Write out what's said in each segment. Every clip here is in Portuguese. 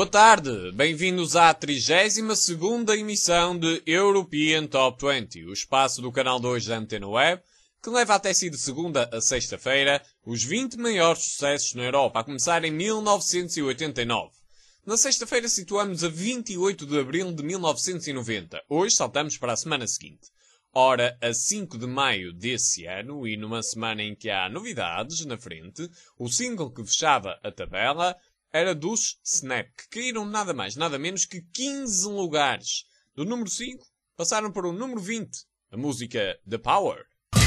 Boa tarde, bem-vindos à 32ª emissão de European Top 20, o espaço do canal 2 da Antena Web, que leva até si de segunda a sexta-feira os 20 maiores sucessos na Europa, a começar em 1989. Na sexta-feira situamos a 28 de abril de 1990. Hoje saltamos para a semana seguinte. Ora, a 5 de maio desse ano, e numa semana em que há novidades na frente, o single que fechava a tabela era dos Snap, que caíram nada mais, nada menos que 15 lugares. Do número 5, passaram para o número 20, a música The Power.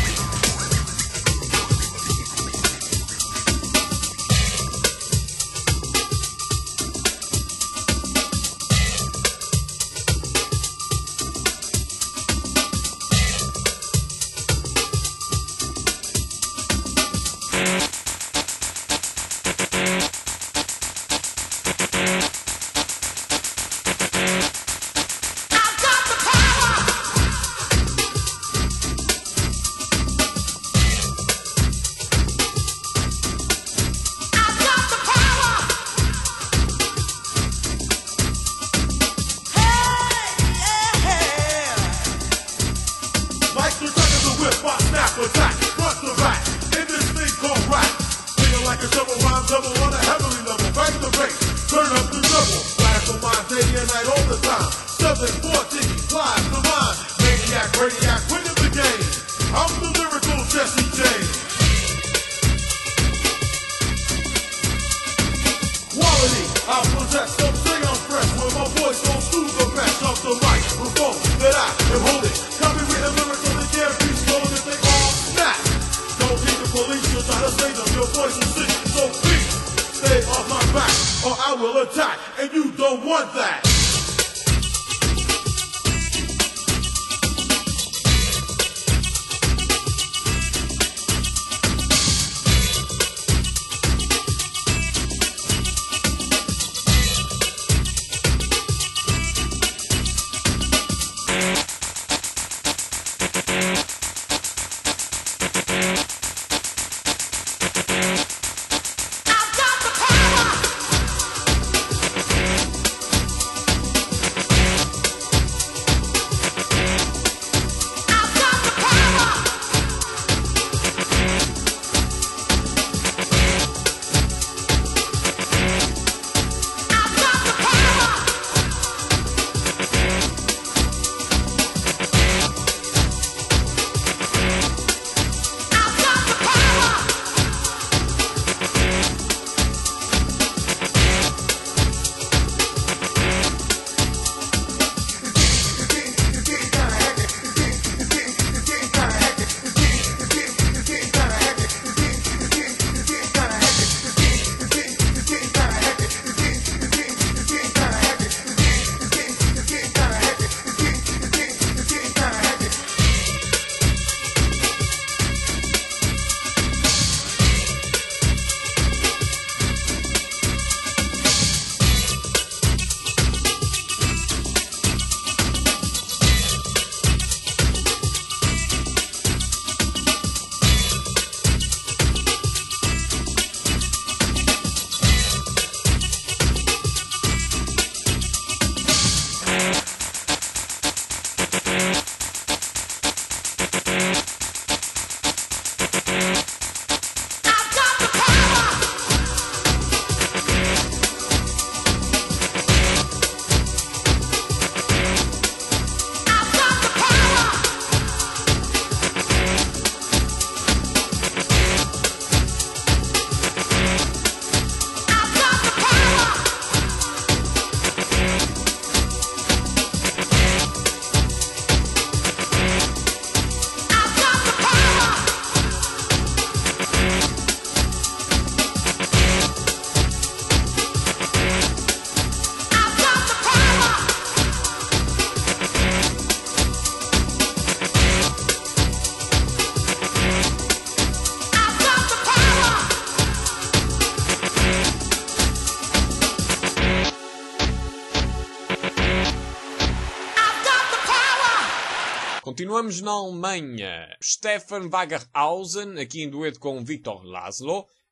Continuamos na Alemanha. Stefan Wagerhausen, aqui em dueto com Victor Laszlo,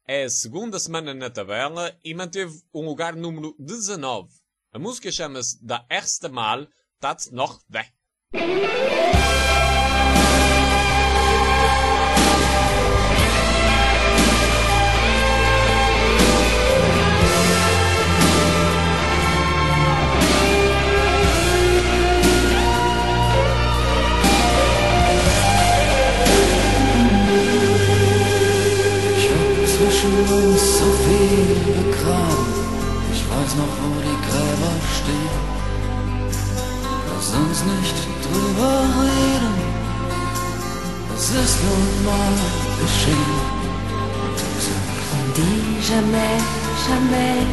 é a segunda semana na tabela e manteve um lugar número 19. A música chama-se Das erste Mal tat noch weh. Uns so viel begraben. Ich weiß noch, wo die Gräber stehen. Lass uns nicht drüber reden. Das ist nun mal geschehen. On dit jamais, jamais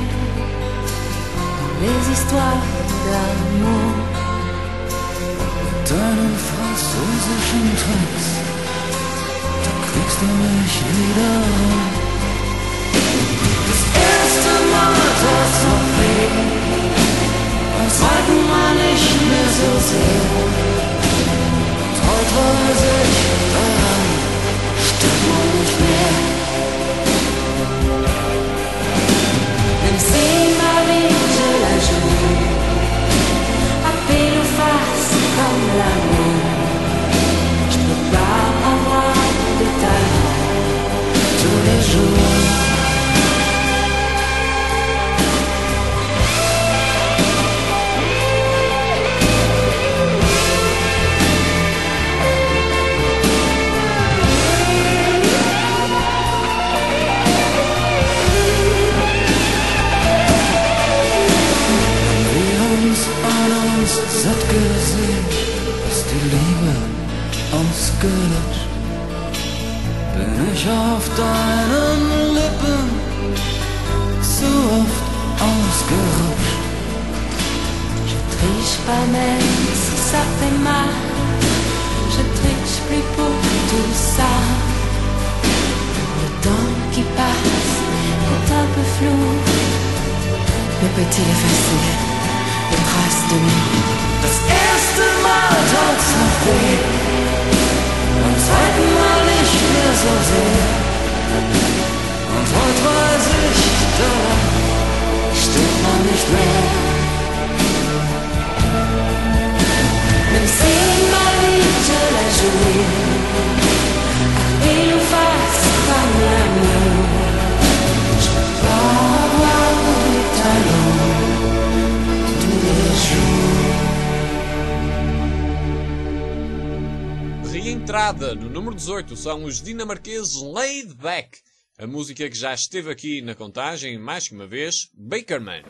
les histoires d'amour. Mit deinen französischen Tricks, da kriegst du mich wieder. Das erste Mal tat's noch weh, beim zweiten Mal nicht mehr so sehr. Und heute weiß ich, daran stimmt man nicht mehr. Même si ma vie je la joue à pile ou face comme l'amour, je peux pas avoir de talent tous les jours. Satt gesehen, dass die Liebe uns gelöscht, bin ich auf deinen Lippen zu oft ausgerutscht. Je triche pas même si ça fait mal, je triche plus pour tout ça. Le temps qui passe est un peu flou, mais peut-il effacer les traces de nous? Das erste Mal tat's noch weh, beim zweiten Mal nicht mehr so sehr. Und heute weiß ich, daran steht man nicht mehr. Même si ma vie je la joue à pile ou face comme l'amour, je peux pas avoir du talent tous les jours. Reentrada no número 18 são os dinamarqueses Laid Back. A música que já esteve aqui na contagem mais que uma vez, Bakerman.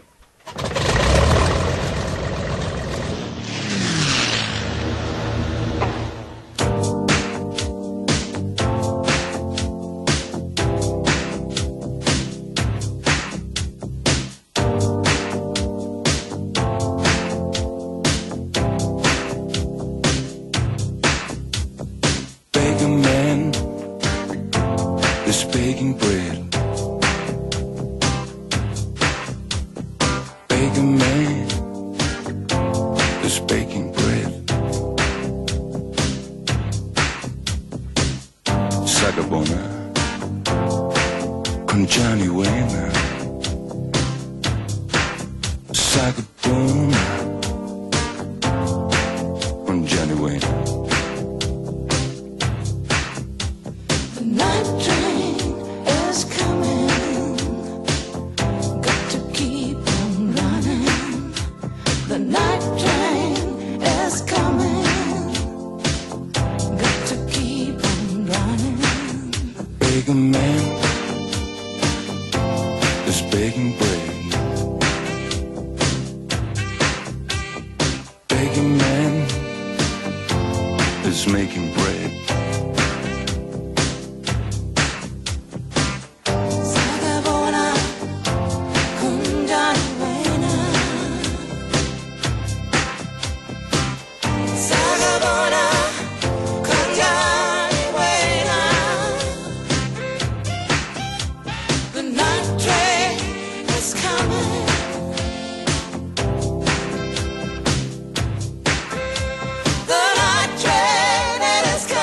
Baking bread, baker man is baking bread. Sagabona con Johnny Wayne. Sagabona con Johnny Wayne. The night train is coming, got to keep on running. The night train is coming, got to keep on running. Baker man is baking bread. Baker man is making bread. Sagabona con Johnny Wayne. Sagabona con Johnny Wayne. The night train is coming. The night train is coming.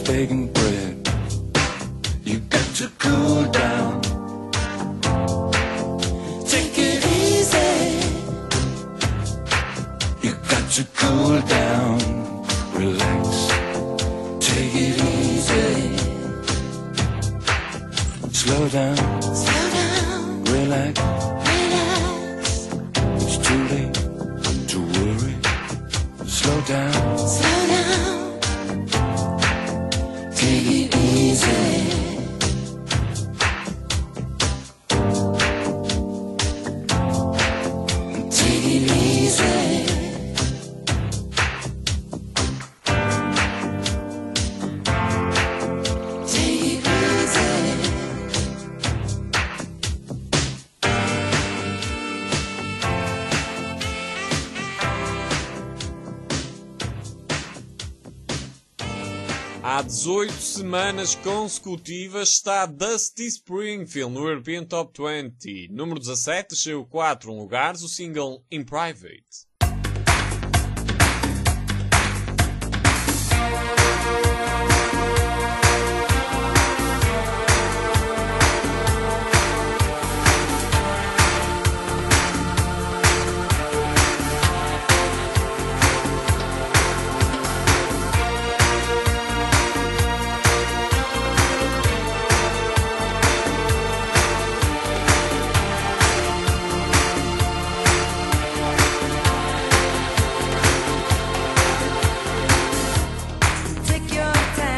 begging bread. You got to cool down. Take it easy. You got to cool down. Relax. Take it easy. Slow down. Slow down. Relax. Relax. It's too late to worry. Slow down. Slow down. Take it easy. Take it easy. Take it easy. Há 18 semanas consecutivas está Dusty Springfield no European Top 20. Número 17, desceu 4 lugares, o single In Private. Take your time.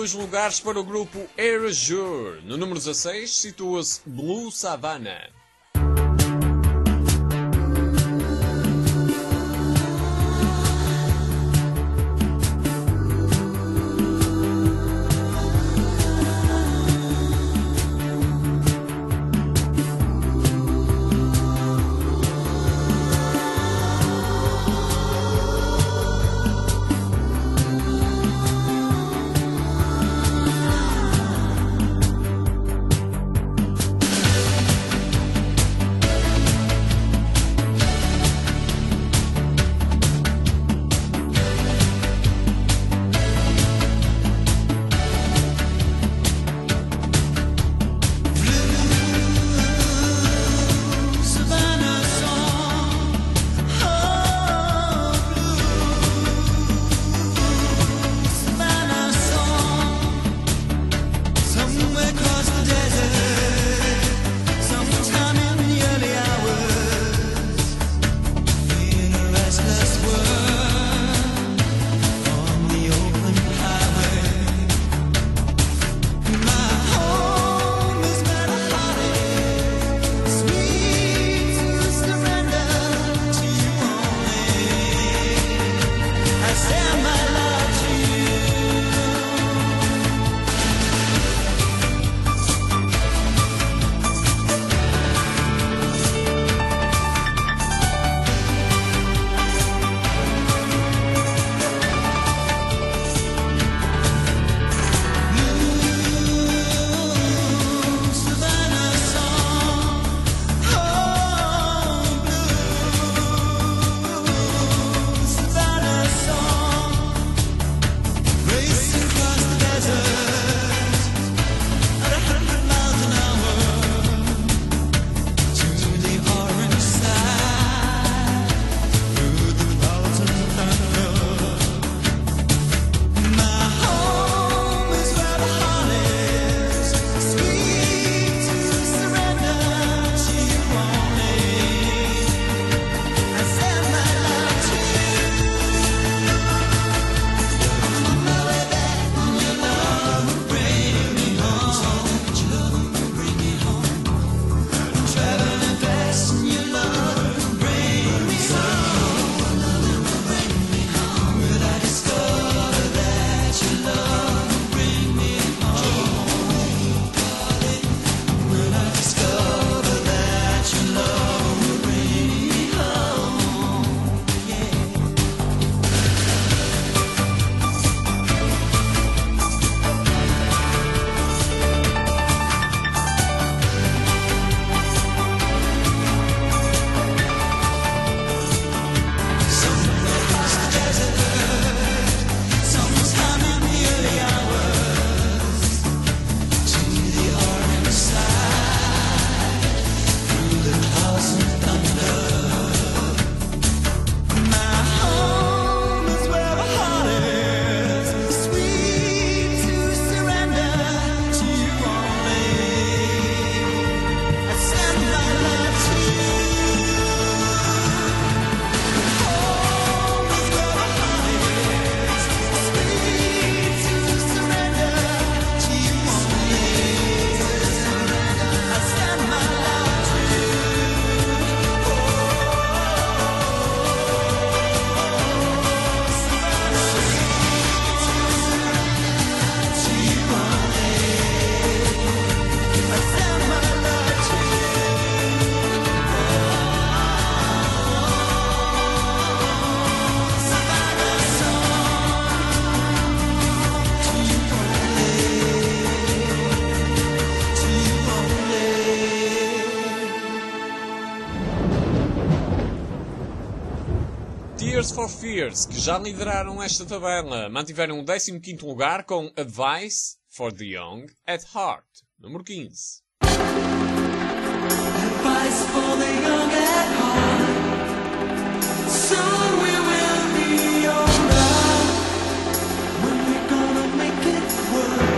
2 lugares para o grupo Erasure. No número 16 situa-se Blue Savannah. Tears for Fears, que já lideraram esta tabela, mantiveram o 15º lugar com Advice for the Young at Heart, número 15. Advice for the young at heart. Soon we will be alright. When we're gonna make it work.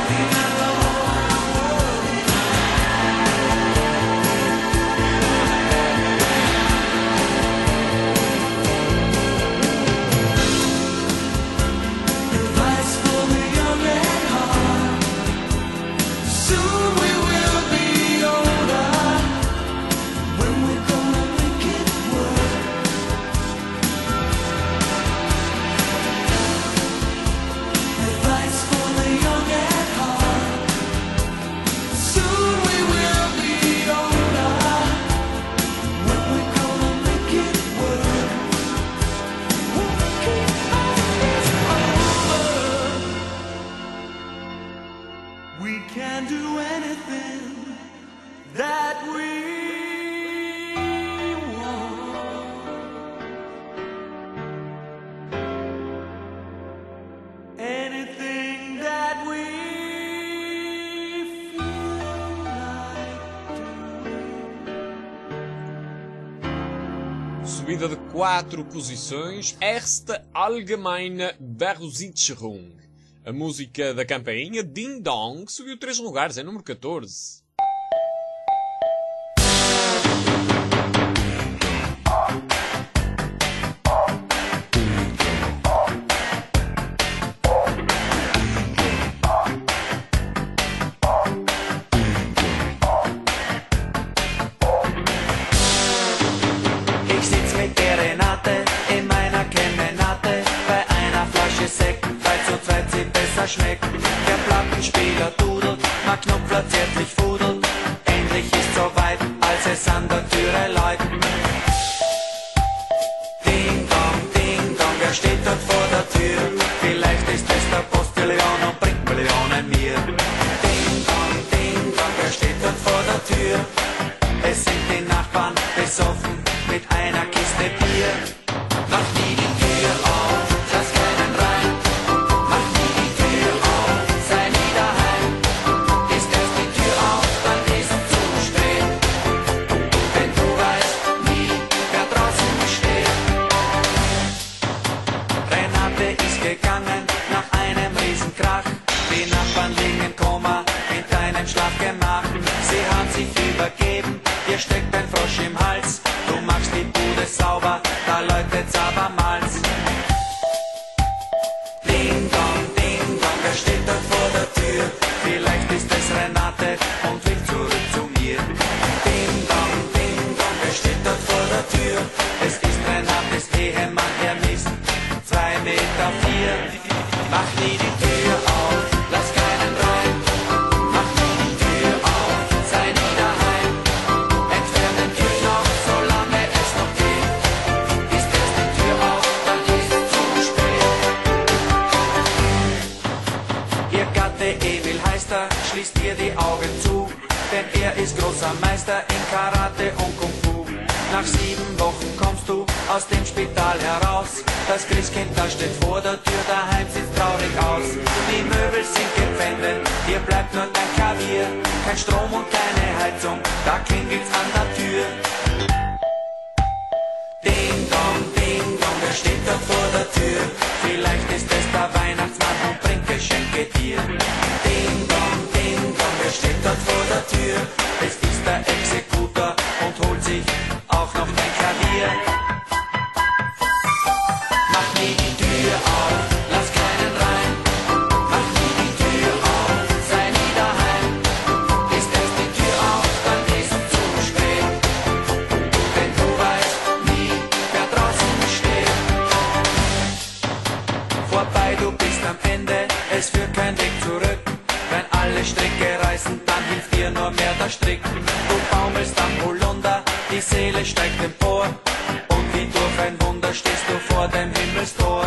We can do anything that we want. Anything that we feel like doing. Subida de 4 posições, Erste Allgemeine Versuchung. A música da campainha, Ding Dong, subiu 3 lugares, é número 14. Ich sitz mit der Renate in meiner Kemenate bei einer Flasche Sekt, weil zu zweit sie besser schmeckt. Der Plattenspieler dudelt, mein Knopfler zärtlich fudelt. Endlich ist soweit, als es an der Türe läutet. Ding dong, wer steht dort vor der Tür? Vielleicht ist es der Postillon und bringt Millionen mir. Ding dong, wer steht dort vor der Tür? Es sind die Nachbarn besoffen mit einer Kiste Bier. Mach nie die Tür auf, lass keinen rein. Mach nie die Tür auf, sei nie daheim. Ist erst die Tür auf, dann ist zu spät. Denn du weißt nie, wer draußen steht. Renate ist gegangen nach einem Riesenkrach. Die Nachbarn liegen im Koma in deinem Schlafgemach. Sie haben sich übergeben, dir steckt ein Frosch im Hals. Du machst die Bude sauber, da läutet's abermals. Ding dong, wer steht dort vor der Tür? Vielleicht ist es Renate und will zurück zu mir. Ding dong, wer steht dort vor der Tür? Es ist Renates Ehemann, er misst 2,4 Meter. Mach nie die Tür auf, lass keinen rein. Mach nie die Tür auf, sei nie daheim. Entfern den Türknopf, solange es noch geht. Ist erst die Tür auf, dann ist es zu spät. Ihr Gatte Emil heißt er, schließt ihr die Augen zu, denn er ist großer Meister in Karate und Kung Fu. Nach 7 Wochen kommst du aus dem Spital heraus. Das Christkind, da steht vor der Tür, daheim sieht traurig aus. Die Möbel sind gepfändet, hier bleibt nur dein Klavier. Kein Strom und keine Heizung, da klingelt's an der Tür. Ding dong, wer steht dort vor der Tür? Vielleicht ist es der Weihnachtsmann und bringt Geschenke dir. Ding dong, wer steht dort vor der Tür? Es ist der Exekutor und holt sich auch noch dein Klavier. Mach nie die Tür auf, lass keinen rein. Mach nie die Tür auf, sei nie daheim. Ist erst die Tür auf, dann ist es zu spät. Denn du weißt nie, wer draußen steht. Vorbei, du bist am Ende, es führt kein Weg zurück. Wenn alle Stricke reißen, dann hilft dir nur mehr der Strick. Du baumelst am Holunder, die Seele steigt empor. Und wie durch ein Wunder stehst du vor dem Himmelstor.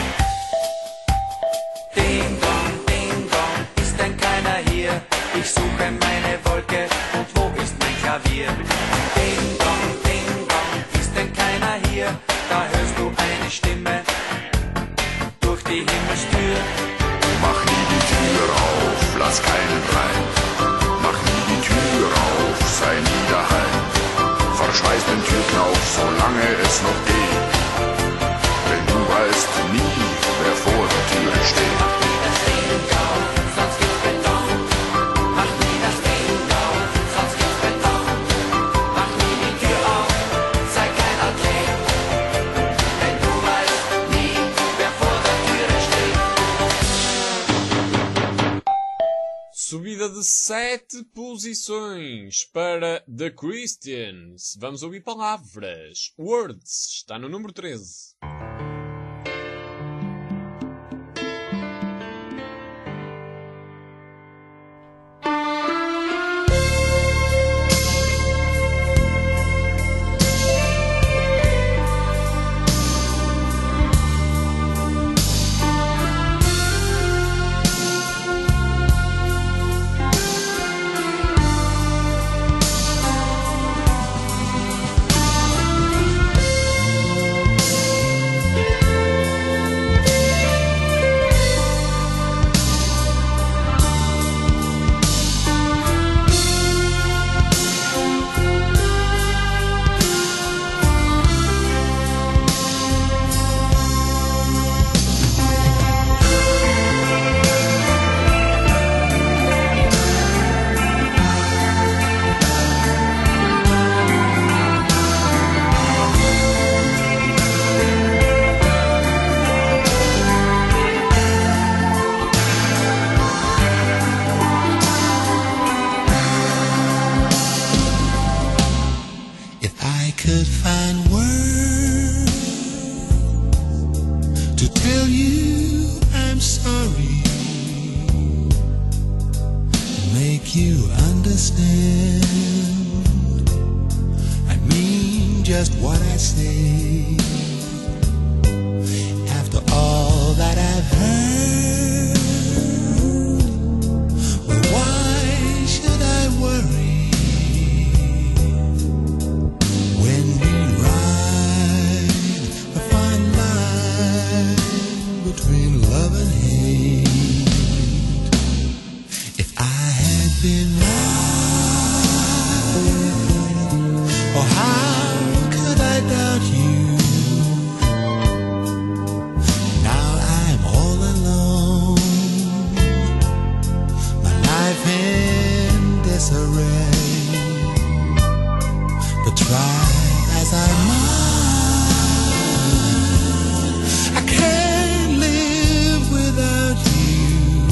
Ding dong, ist denn keiner hier? Ich suche meine Wolke und wo ist mein Klavier? Ding dong, ist denn keiner hier? Da hörst du eine Stimme durch die Himmelstür. Mach nie die Tür auf, lass keinen rein. Mach nie die Tür auf, sei nie daheim. Verschweiß den Türknauf, solange es noch geht. Denn du weißt nie, wer vor der Türe steht. Mach nie das Ding auf, sonst gibt's Beton. subida de 7 posições para The Christians. Vamos ouvir palavras. Words está no número 13. Could find words to tell you I'm sorry, make you understand. I mean just what I say. After all that I've heard, well, why should I worry? Between love and hate, if I had been right, oh how could I doubt you? Now I'm all alone, my life in disarray. But try as I might, I can't live without you.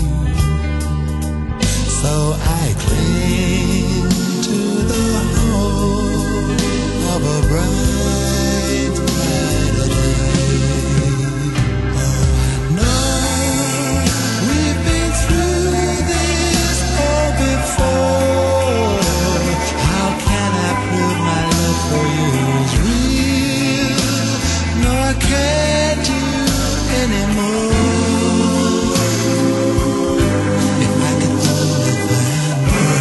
So I cling to the hope of a bright, brighter day. Oh, I know we've been through this all before. How can I prove my love for you is real? No, I can't do anymore. If I could only find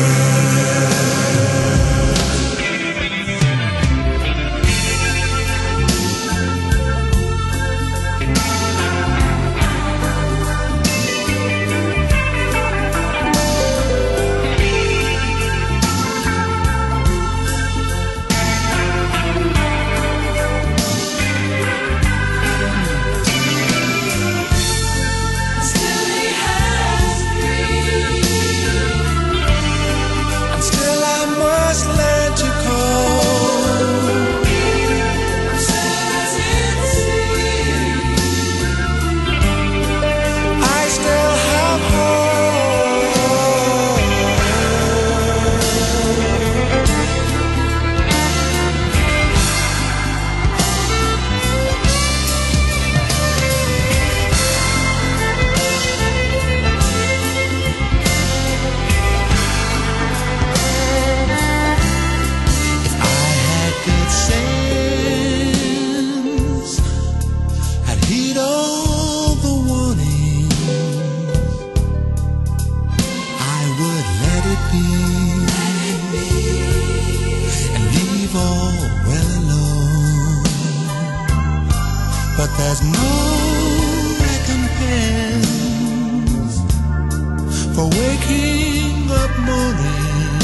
still I must learn to cope. I still have If I had good sense, I'd heed all the warnings. I would let it be and leave all well alone. But there's no recompense for waking up morning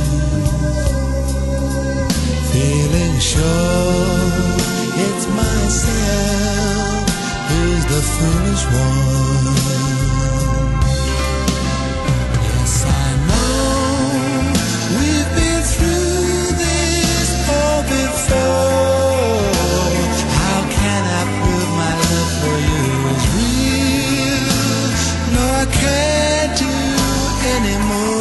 feeling sure it's myself who's the foolish one. Yes, I know we've been through this all before. How can I prove my love for you is real? No, I can't do anymore.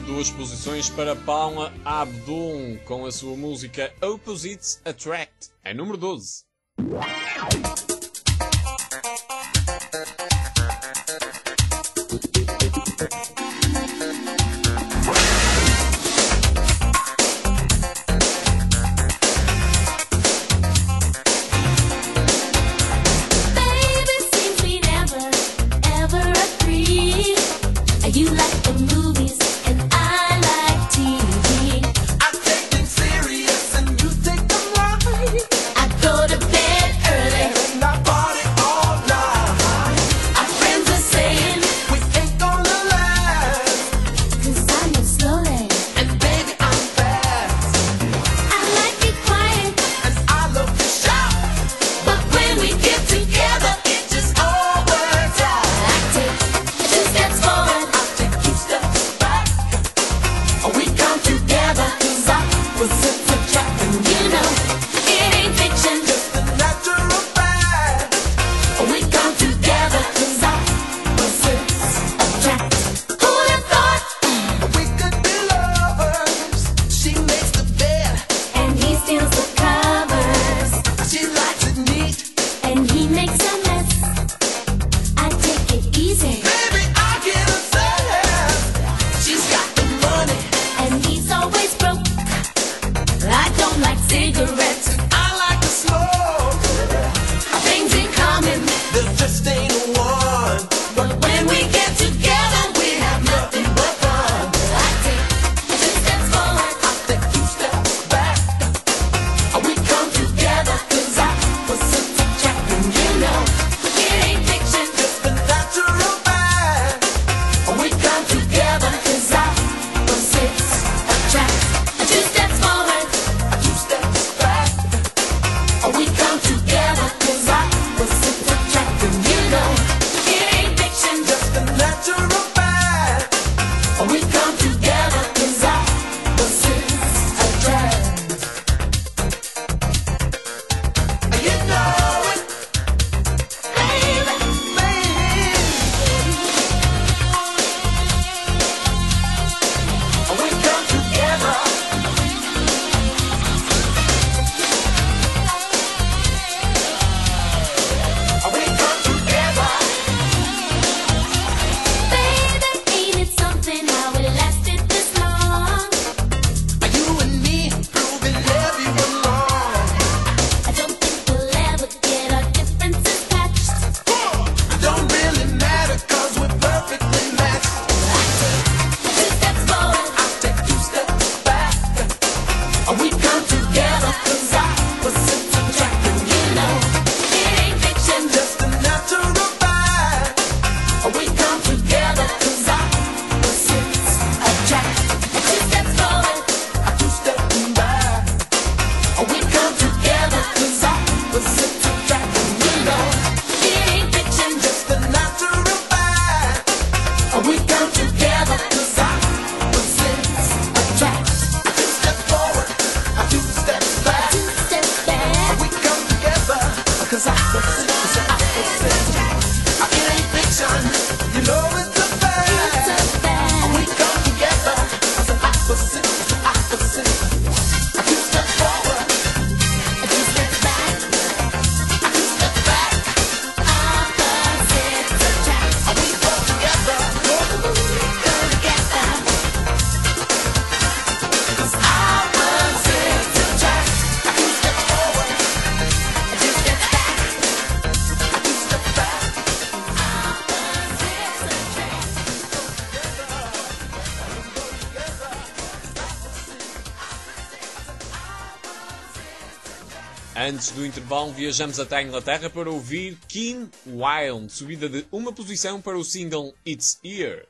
2 posições para Paula Abdul com a sua música Opposites Attract, é número 12. You like the movies and I like TV. I take them serious and you take them light. I go to bed early And I party all night. Our friends are saying We ain't gonna last. 'cause I move slowly. And baby, I'm fast. I like it quiet, And I love to shout. but when we get together, It just all works out. I take 2 steps forward. I take 2 steps back. We come together 'cause opposites attract. And You know, it ain't fiction. just the natural fact. We come together 'cause opposites attract. Who'd have thought? We could be lovers. She makes the bed. And he steals the covers. She likes it neat. And he makes a mess. I take it easy. Baby, I get obsessed. She's got the money. And he's always broke. I don't like cigarettes. I like to smoke. Things in common. There just ain't one. But when we get together, we have nothing but fun. I take 2 steps forward. I take 2 steps back. We come together 'cause opposites attract. And You know, it ain't fiction. just the natural fact. We come together 'cause opposites attract. 2 steps forward. 2 steps back. We come together 'cause opposites attract. You know, it ain't fiction. Just the natural fact. We come together 'cause opposites attract. You know it, Baby, baby. We come together. We come together. baby, ain't it something how it lasted this long? You and me proving everyone wrong. I don't think we'll ever get our differences patched. Don't really matter 'cause we're perfectly matched. 2 steps forward. I take 2 steps back. We come together 'cause opposites attract. And You know, it ain't fiction. just a natural fact. We come together 'cause Opposites attract. 2 steps forward. 2 steps back. We come together 'cause opposites attract. And It ain't fiction. just a natural fact. We come together 'cause opposites Attract. 2 steps forward. 2 steps back. 2 steps back. We come together 'cause opposites. It ain't fiction. You know it's a fact. It's a fact. We come together 'cause opposites. 2 steps forward. 2 steps back. 2 steps back. Opposites attract. We come together. Go together. 'Cause opposites attract. 2 steps forward. 2 steps back. 2 steps back. Antes do intervalo, viajamos até a Inglaterra para ouvir Keen Wild, subida de 1 posição para o single It's Here.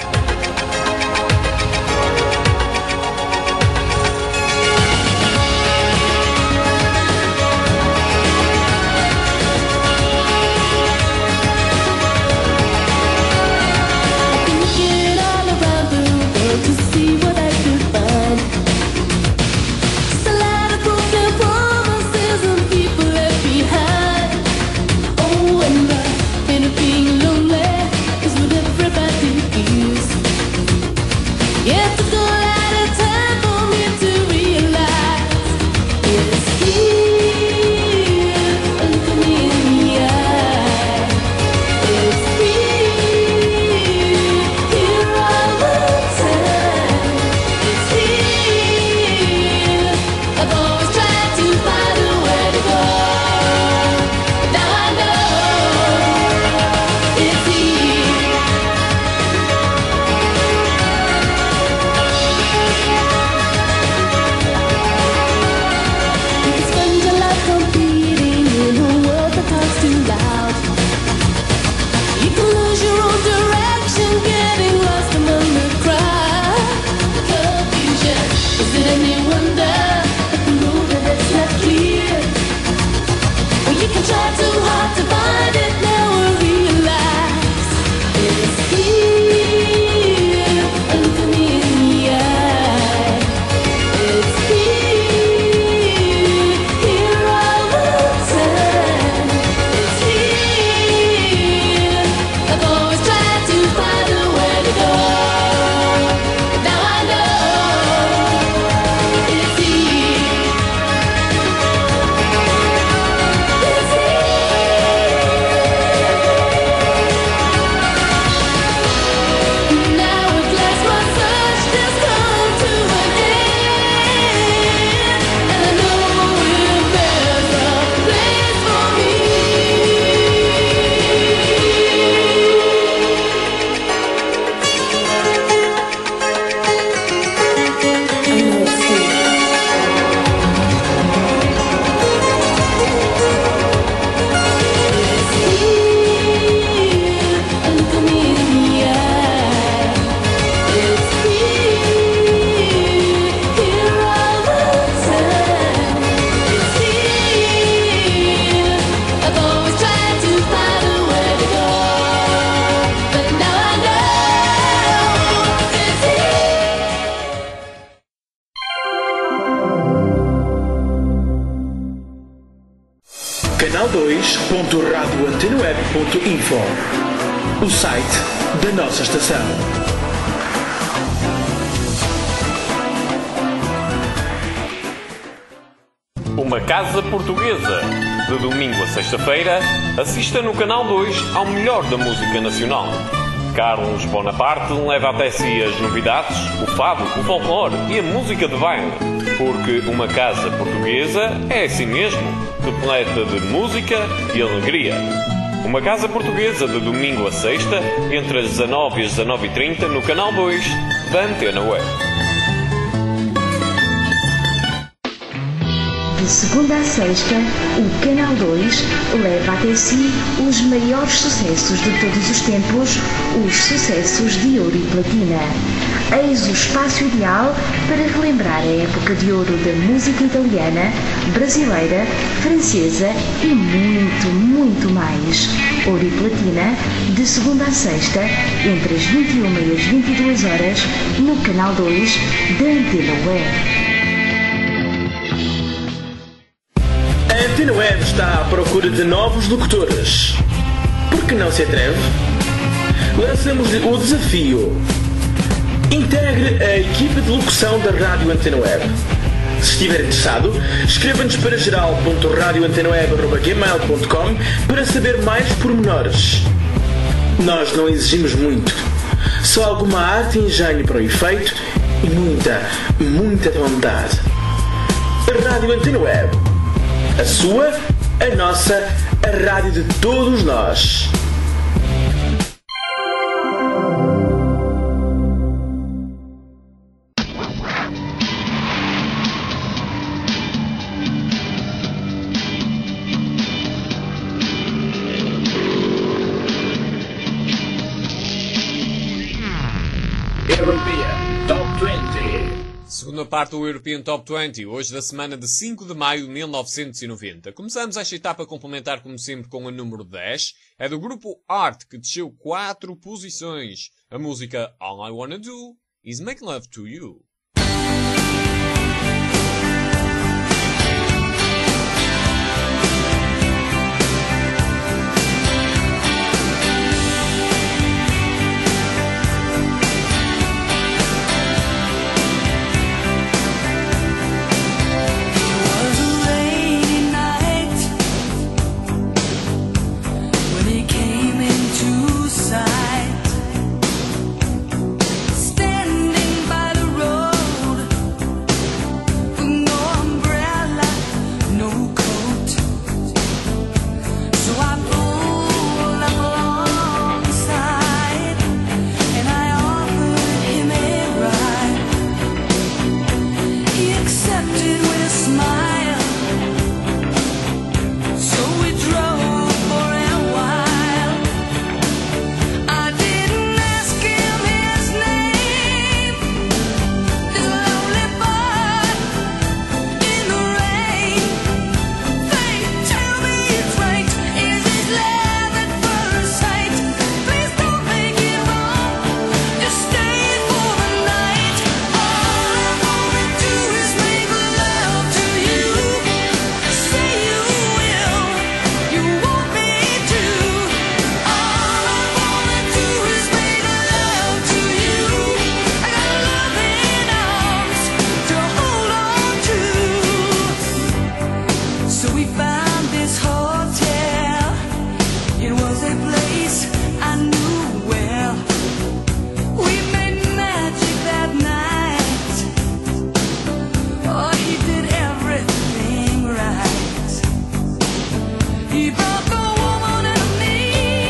Thinking all around the world to see what I could find. Just a lot of broken promises and people left behind. Oh, and the pain of being lonely is what everybody feels. You can try too hard to find it, never realize it's here. Look at me in the eye. It's here all the time. It's here. I've always tried to find a way to go. Now I know it's here. It's here. Now at last my search has come to an end, and I know if there's a place for me. Look at me in the eye. It's here all the time. It's here. I've always tried to find a way to go, but now I know it's here. Canal2.radioantenaweb.info, o site da nossa estação. Uma casa portuguesa. De domingo a sexta-feira, assista no Canal 2 ao melhor da música nacional. Carlos Bonaparte leva até si as novidades, o fado, o folclore e a música de baile. Porque uma casa portuguesa é assim mesmo, repleta de música e alegria. Uma casa portuguesa de domingo a sexta, entre as 19 e as 19h30 no Canal 2 da Antena Web. De segunda a sexta, o Canal 2 leva até si os maiores sucessos de todos os tempos, os sucessos de ouro e platina. Eis o espaço ideal para relembrar a época de ouro da música italiana, brasileira, francesa e muito, muito mais. Ouro e platina, de segunda a sexta, entre as 21 e as 22 horas, no Canal 2 da Antena Web. A Antena Web está à procura de novos locutores. Por que não se atreve? Lançamos-lhe o desafio. Integre a equipa de locução da Rádio Antena Web. Se estiver interessado, escreva-nos para geral.radioantenaweb@gmail.com para saber mais pormenores. Nós não exigimos muito. Só alguma arte e engenho para o efeito e muita, muita vontade. A Rádio Antena Web. A sua, a nossa, a rádio de todos nós. European Top 20. Segunda parte do European Top 20, hoje da semana de 5 de maio de 1990. Começamos esta etapa a complementar, como sempre, com a número 10. É do grupo Art, que desceu 4 posições. A música All I Wanna Do Is Make Love to You. Standing by the road. He brought the woman in me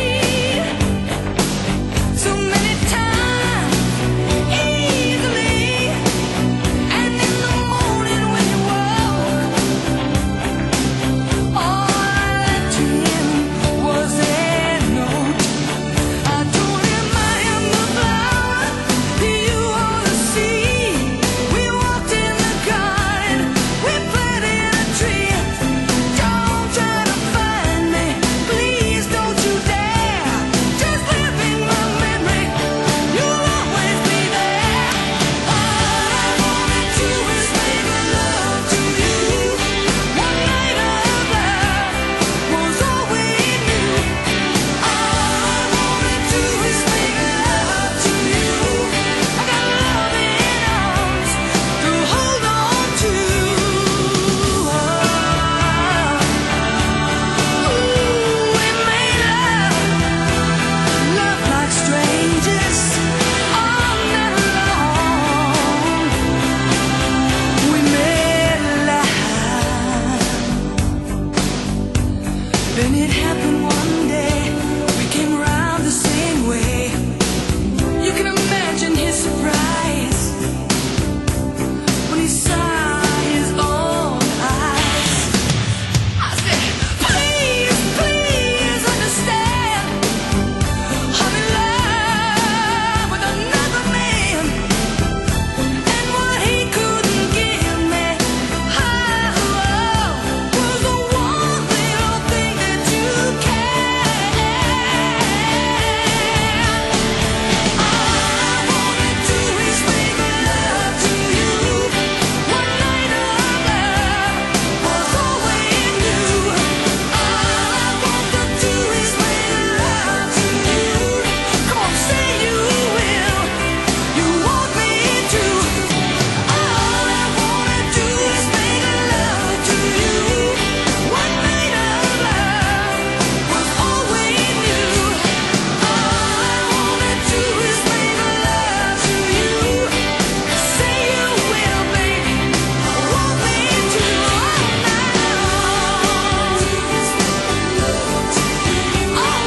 so many times easily, and in the morning when he woke, all I left to him was a note. I told him I am the flower you ought to see. We walked in the garden, we planted a tree. Don't try to find me, please don't you dare. Just live in my memory, you'll always be there. All I wanna do is make love to you. One night of love was all we knew. All I wanna do is make love to you. I got love in arms to hold on to. Ooh, we made love like strangers all night long. We made love. Then it happened one day. We came around the same way. You can imagine his surprise when he saw his own eyes. I said, please, please understand, I'm in love with another man, and what he couldn't give me, was the one little thing that you can. All I wanna do is make love to you. One night of love was all we knew. All I wanna do is make love to you. Come on, say you will. You want me to. All I wanna do is make love to you. One night of love was all we knew. All I wanna do is make love to you. Say you will, baby. Want me to. All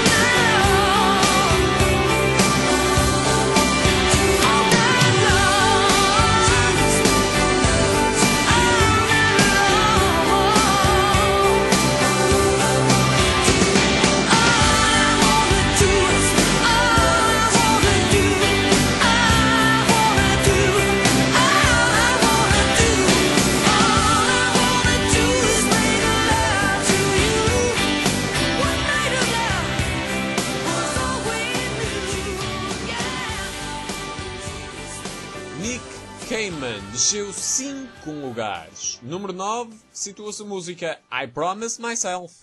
Nick Cayman desceu 5 lugares. Número 9, situa-se a música I Promise Myself.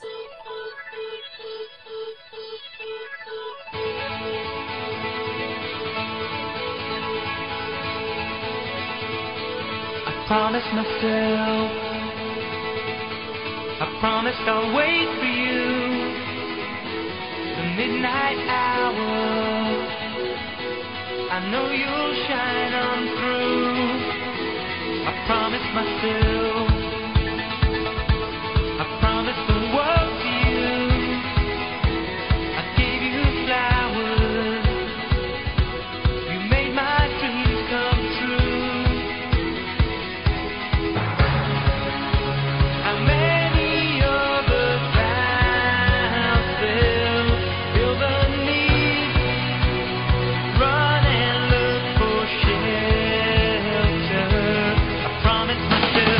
Promised myself, I promised I'll wait for you. The midnight hour, I know you'll shine on through. I promised myself, I promised the world to you. I gave you flowers, you made my dreams come true. How many other towns will feel the need, run and look for shelter? I promised myself.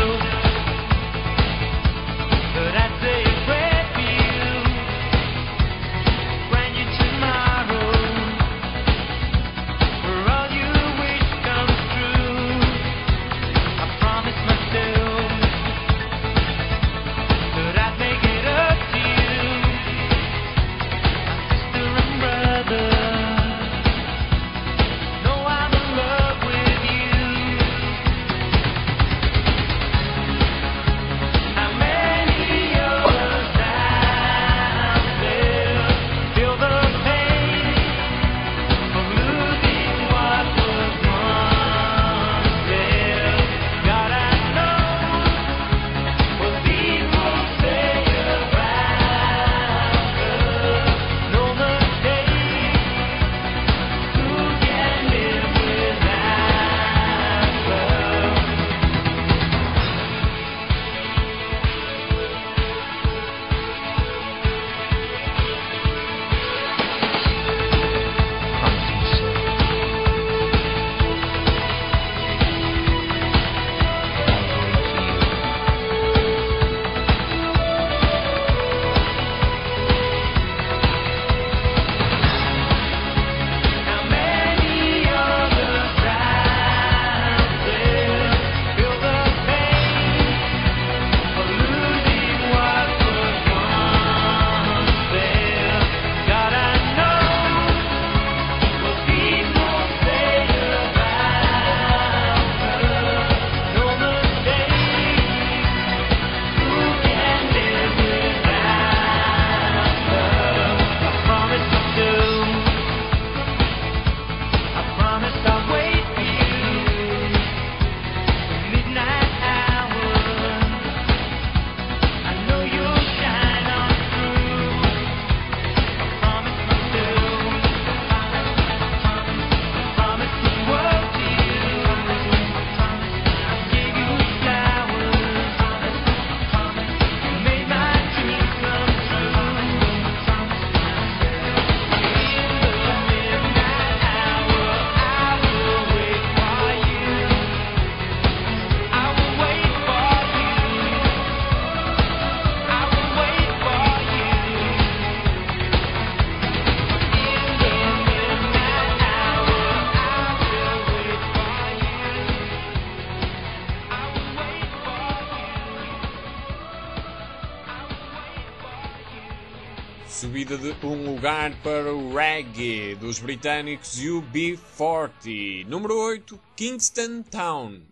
Subida de um lugar para o reggae dos britânicos UB40. Número 8, Kingston Town.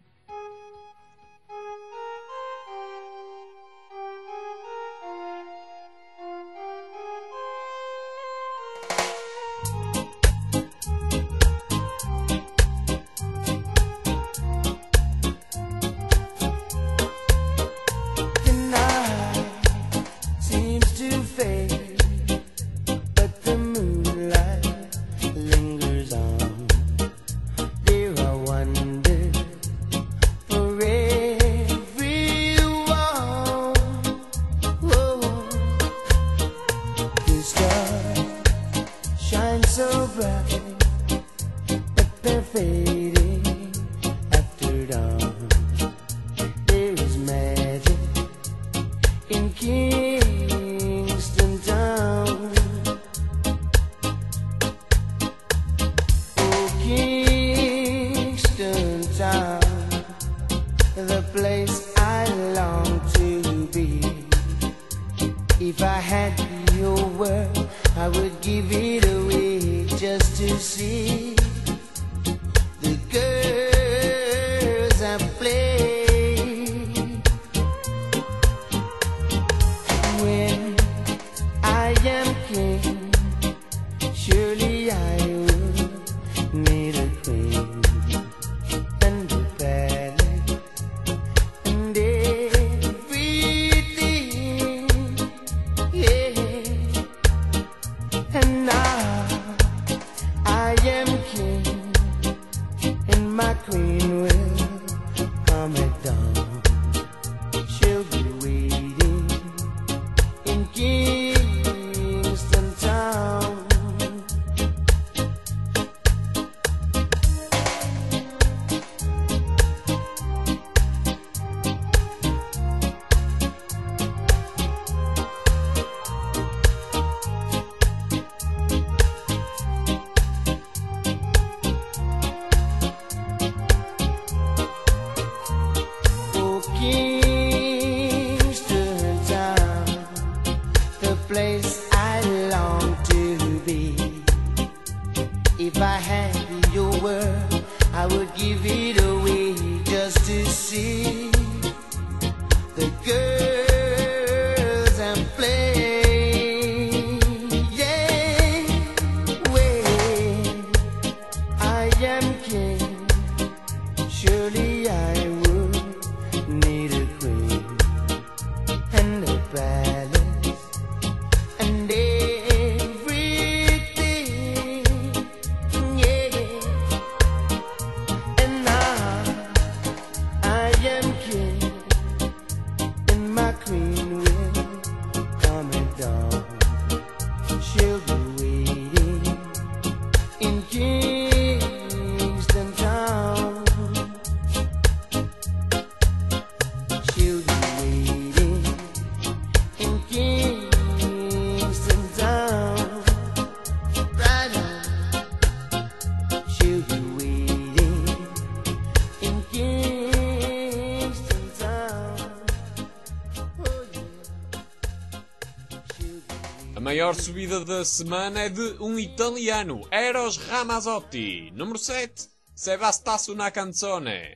A maior subida da semana é de um italiano, Eros Ramazzotti. Número 7, Se bastasse una canzone.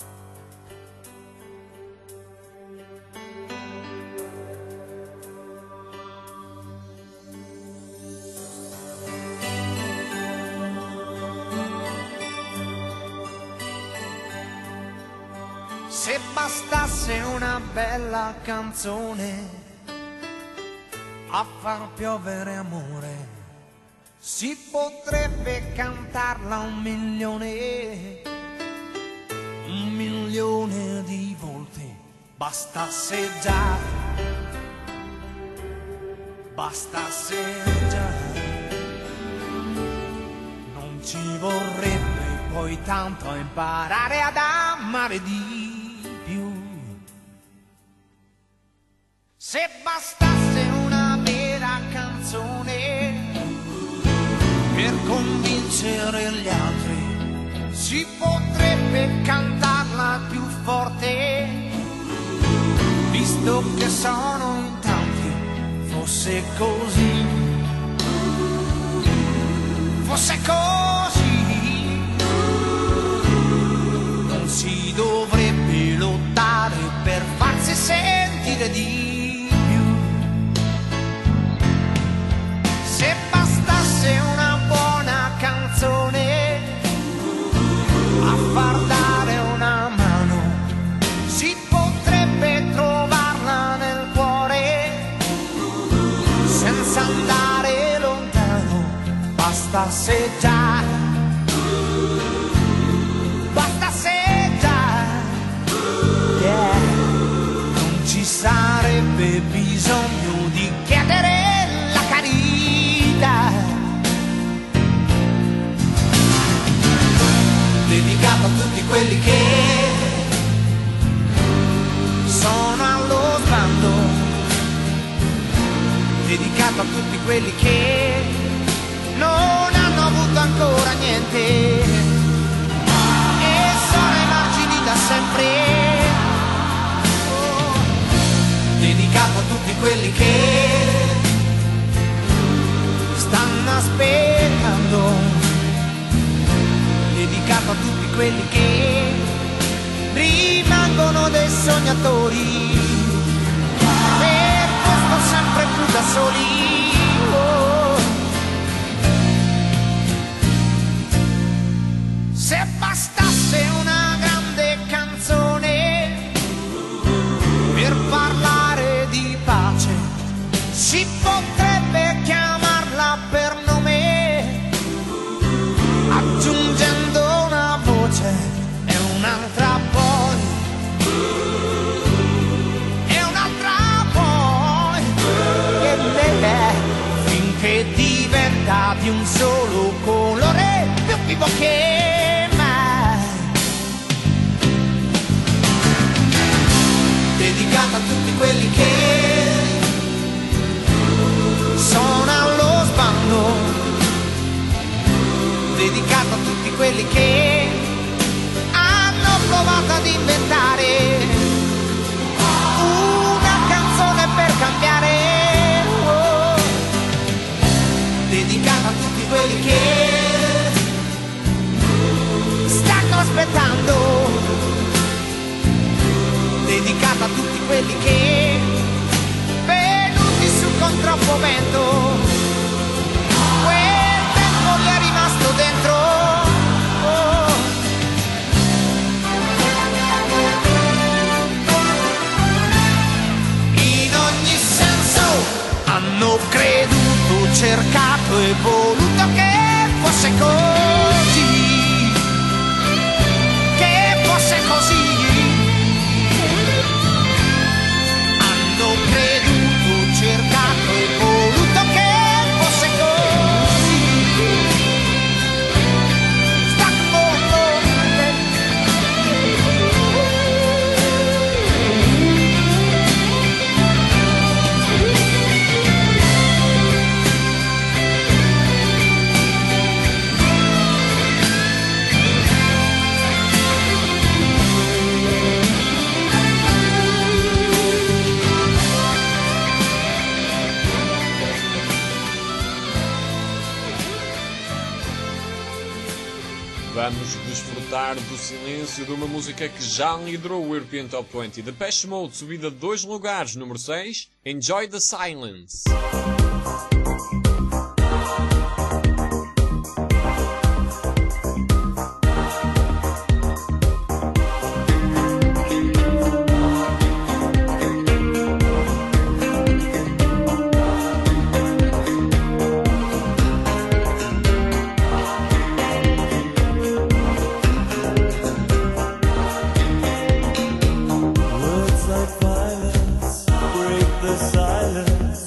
Se bastasse una bella canzone a far piovere amore, si potrebbe cantarla 1.000.000 di volte. Bastasse già, non ci vorrebbe poi tanto imparare ad amare di più. Se bastasse una vera canzone per convincere gli altri, si potrebbe cantarla più forte, visto che sono in tanti, fosse così, fosse così, non si dovrebbe lottare per farsi sentire di più. Se bastasse una buona canzone a far dare una mano, si potrebbe trovarla nel cuore senza andare lontano. Bastasse già, bastasse già, yeah. Non ci sarebbe bisogno di chiedere la carità, dedicato a tutti quelli che sono allo sbando, dedicato a tutti quelli che non hanno avuto ancora niente e sono ai margini da sempre. Oh, dedicato a tutti quelli che stanno aspettando, dedicato a tutti quelli che rimangono dei sognatori, per questo sempre più da soli. Oh. Se bastasse una grande canzone per parlare di pace, si potrebbe chiamarla per nome, aggiungendo una voce e un'altra poi, e un'altra poi, e lei, finché diventa di un solo colore, più vivo che mai. Dedicata a tutti quelli che sono allo sbando, dedicato a tutti quelli che hanno provato ad inventare una canzone per cambiare. Oh. Dedicato a tutti quelli che stanno aspettando, dedicato a tutti quelli che venuti su con troppo vento, quel tempo gli è rimasto dentro. Oh. In ogni senso hanno creduto, cercato e voluto che fosse così, che fosse così. Hanno creduto, cercato e voluto che fosse così. Sta con Vamos desfrutar do silêncio de uma música que já liderou o European Top 20. Depeche Mode, subida de 2 lugares, número 6, Enjoy the Silence. Words like violence break the silence.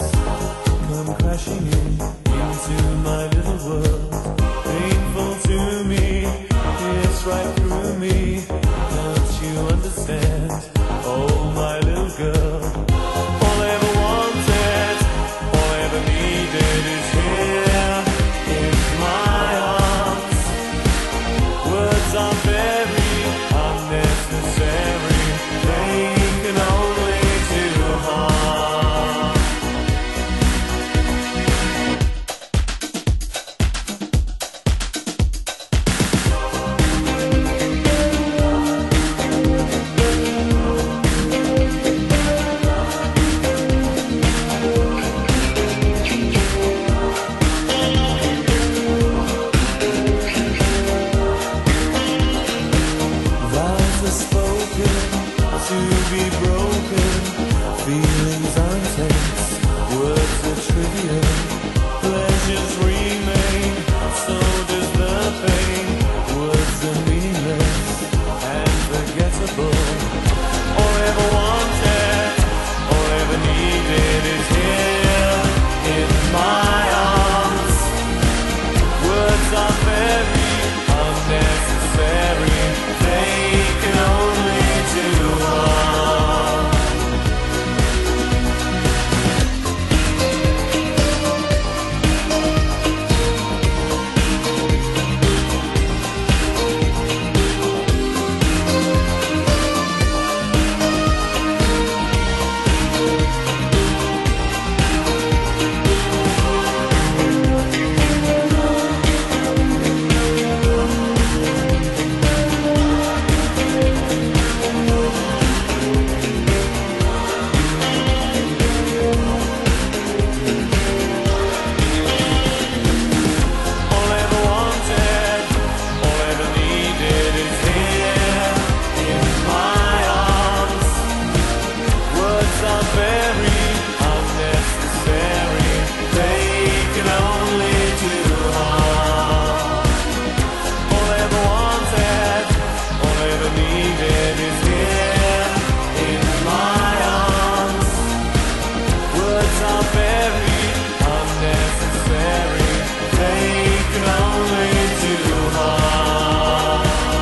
happier. Pleasures remain, so does the pain. Words are meaningless and forgettable. All I ever wanted, all I ever needed is here in my arms. Words are very unnecessary, they can only do harm. All I ever wanted, all I ever needed is here in my arms. Words are very unnecessary, they can only do harm. All I ever wanted, all I ever needed is here in my arms. Words are very unnecessary, they can only do harm.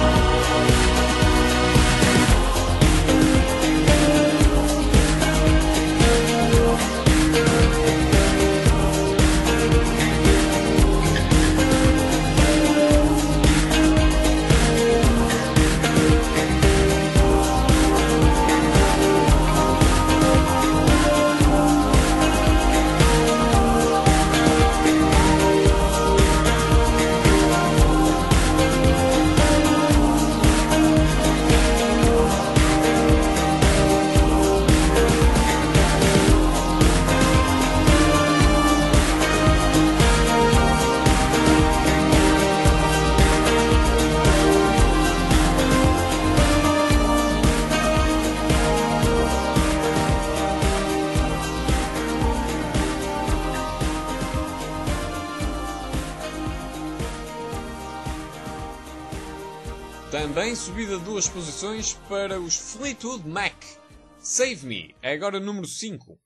Também subida 2 posições para os Fleetwood Mac. Save Me é agora número 5.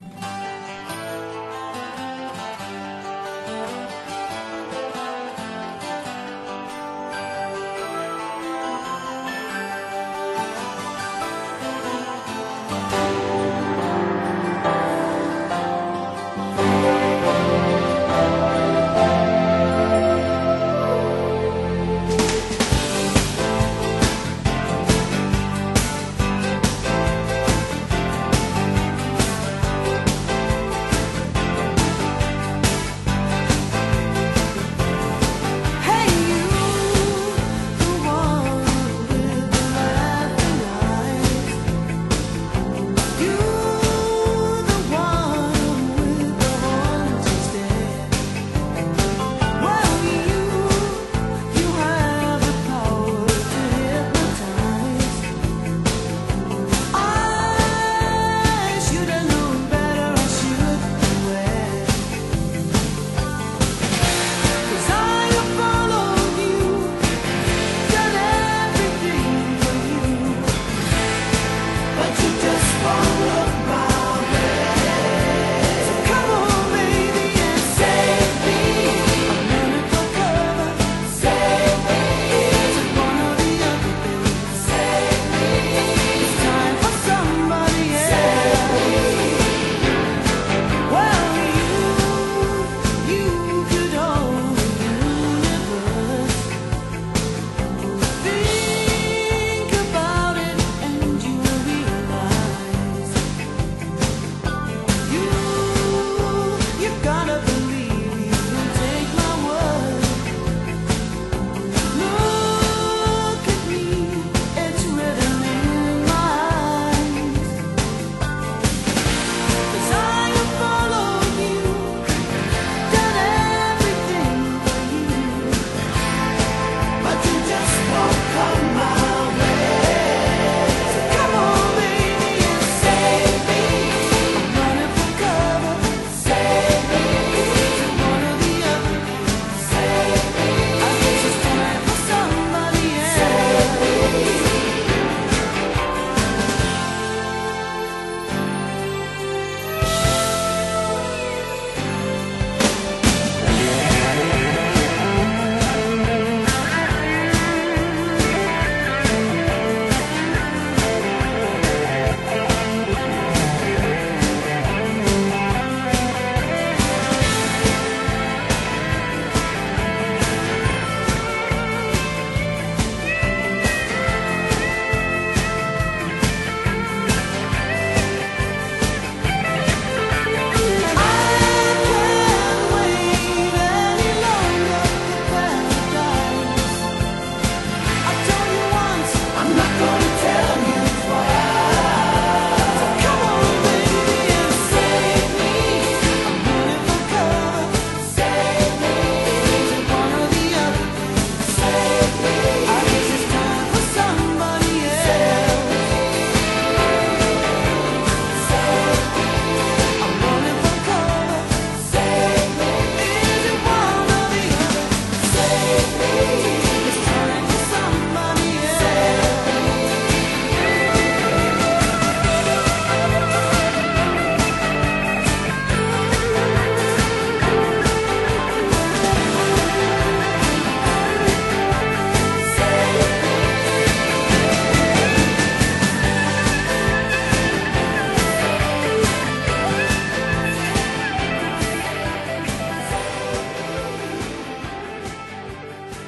Thank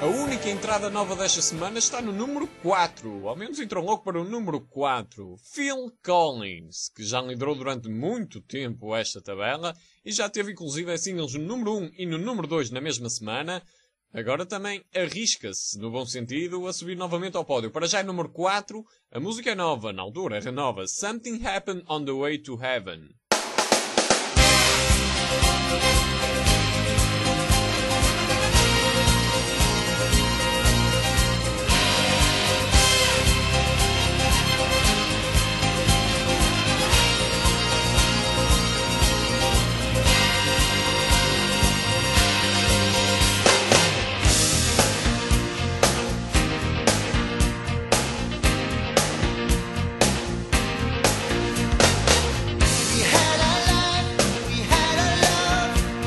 única entrada nova desta semana está no número 4. Ao menos entrou logo para o número 4. Phil Collins, que já liderou durante muito tempo esta tabela e já teve inclusive singles no número 1 e no número 2 na mesma semana. Agora também arrisca-se, no bom sentido, a subir novamente ao pódio. Para já é número 4, a música é nova, na altura era nova. Something Happened on the Way to Heaven. We had a life, we had a love.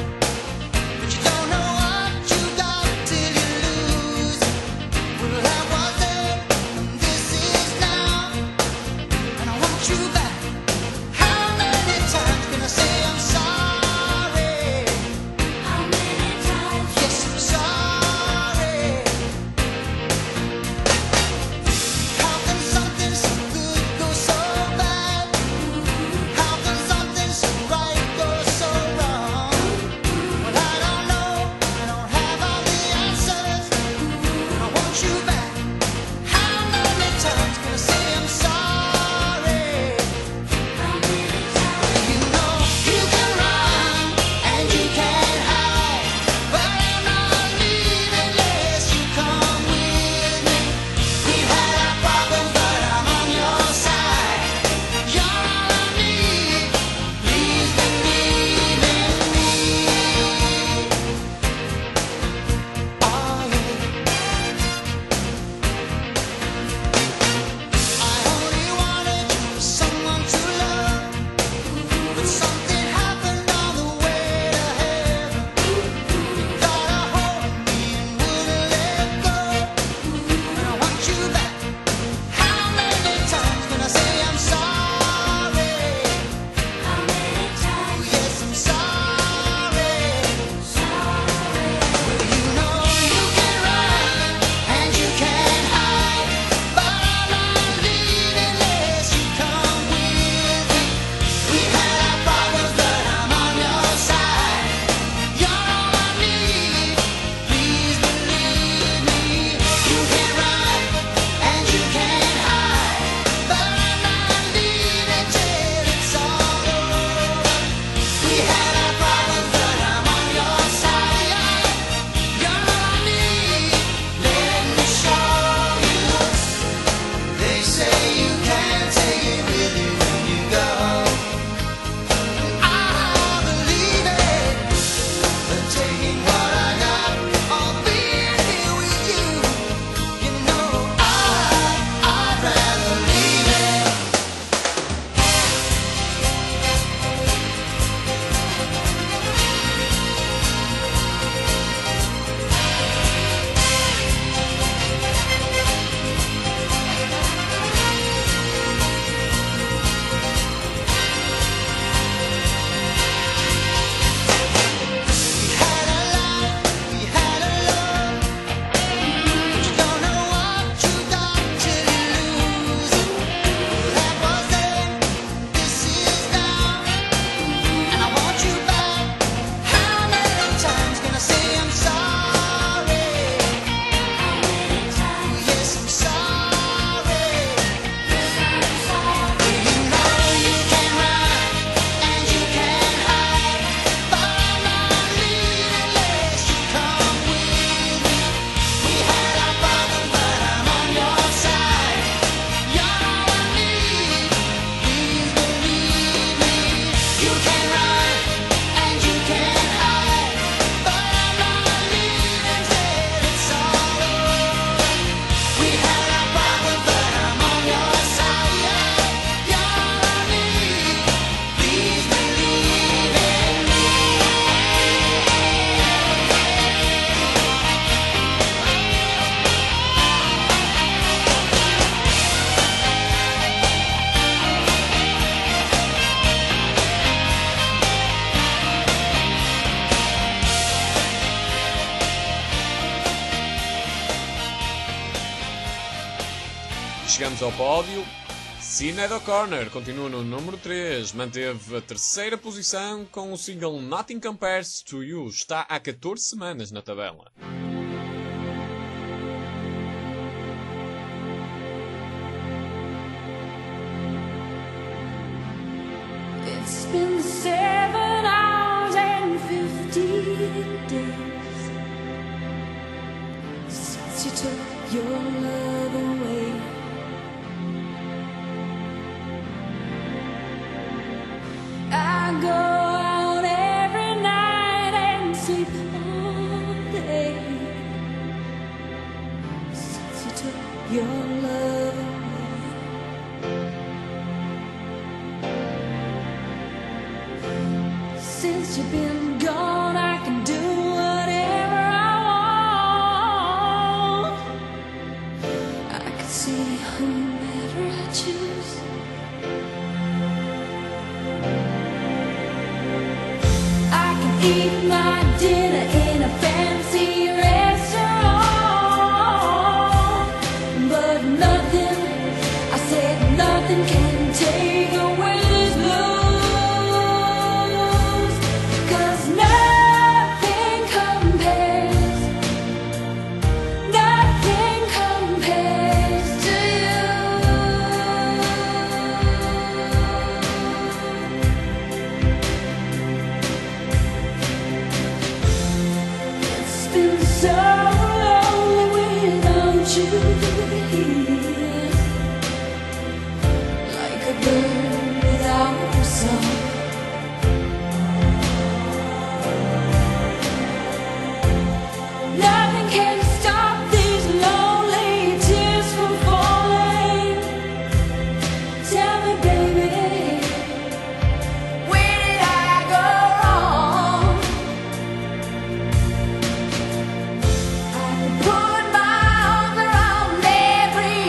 chegamos ao pódio. Sinead O'Connor continua no número 3, manteve a terceira posição com o single Nothing Compares to You, está há 14 semanas na tabela. It's been 7 hours and 15 days since you took your love away. I go out every night and sleep all day since you took your love away. Since you've been gone, I can do whatever I want. I can see whomever I choose. I can eat my dinner in a fancy restaurant, but nothing, I said nothing can take away this blues, 'cause nothing compares to you. It's been so lonely without you here, like a bird without a song. Nothing can stop these lonely tears from falling. Tell me, baby, where did I go wrong? I could put my arms around every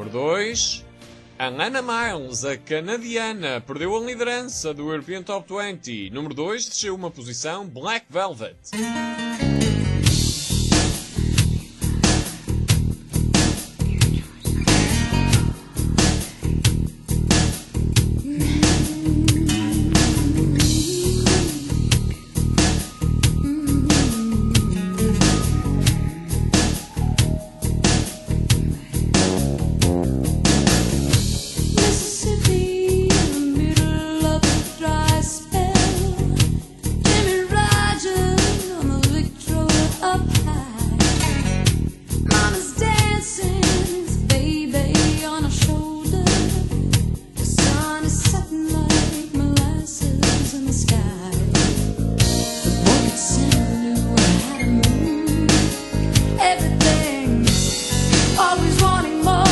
Número 2. A Anna Miles, a canadiana, perdeu a liderança do European Top 20. Número 2, desceu uma posição, Black Velvet. Mississippi, in the middle of a dry spell. Jimmy Rogers on the Victrola up high. Mama's dancing, his baby on her shoulder. The sun is setting like molasses in the sky. The boy could sing, knew how to move everything. Always wanting more.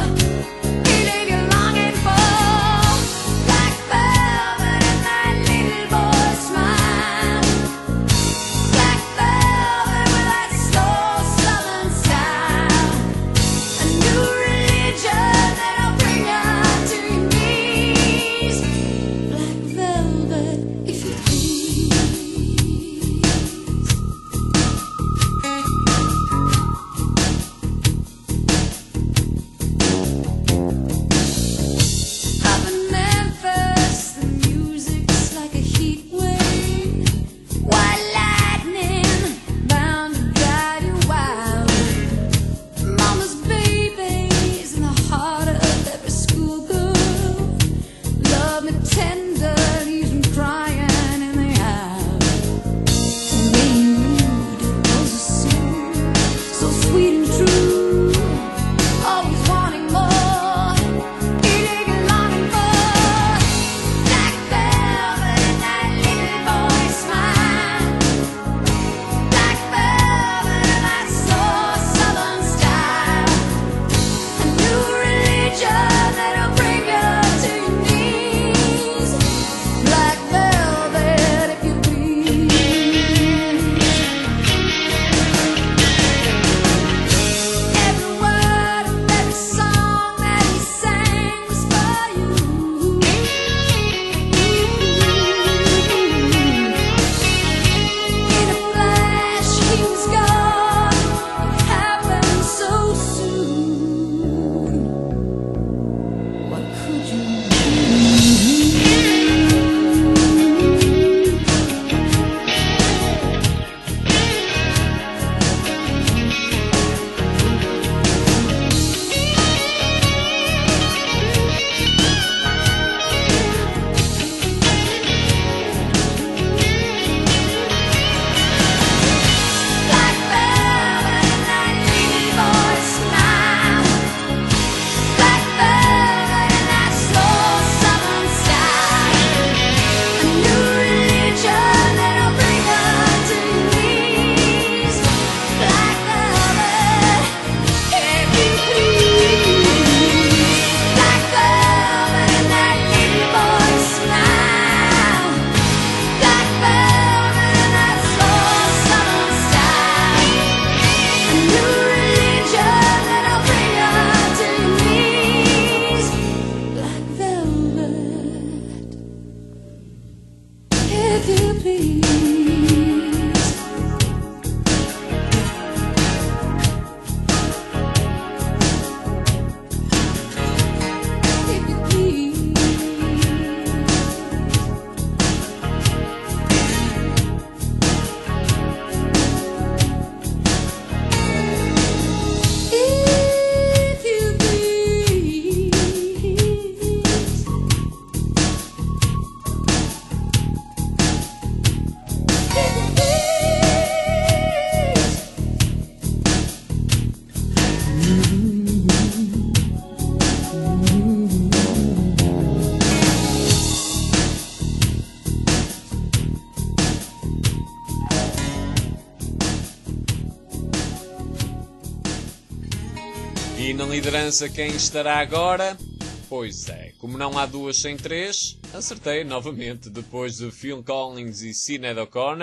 E na liderança quem estará agora? Pois é, como não há duas sem três, acertei novamente depois de Phil Collins e Sinéad O'Connor,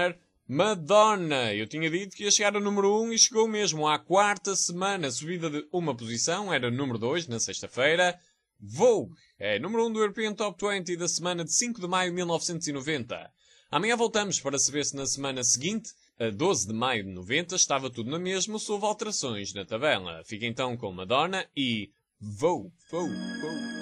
Madonna. Eu tinha dito que ia chegar ao número 1 e chegou mesmo à 4ª semana. Subida de uma posição. Era número 2 na sexta-feira. Vogue é número 1 do European Top 20 da semana de 5 de maio de 1990. Amanhã voltamos para saber se na semana seguinte, a 12 de maio de 90, estava tudo na mesma ou se houve alterações na tabela. Fica então com Madonna e Vogue, Vogue, Vogue.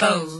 Pose.